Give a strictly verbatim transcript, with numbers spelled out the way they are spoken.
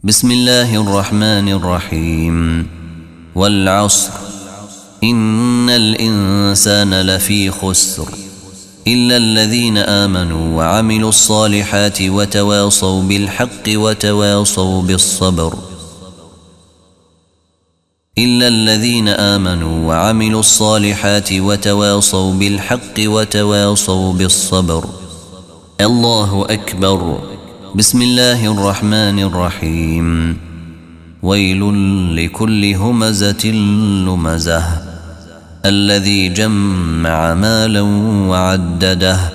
بسم الله الرحمن الرحيم والعصر إن الإنسان لفي خسر إلا الذين آمنوا وعملوا الصالحات وتواصوا بالحق وتواصوا بالصبر إلا الذين آمنوا وعملوا الصالحات وتواصوا بالحق وتواصوا بالصبر. الله أكبر. بسم الله الرحمن الرحيم ويل لكل همزة لمزة الذي جمع مالا وعدده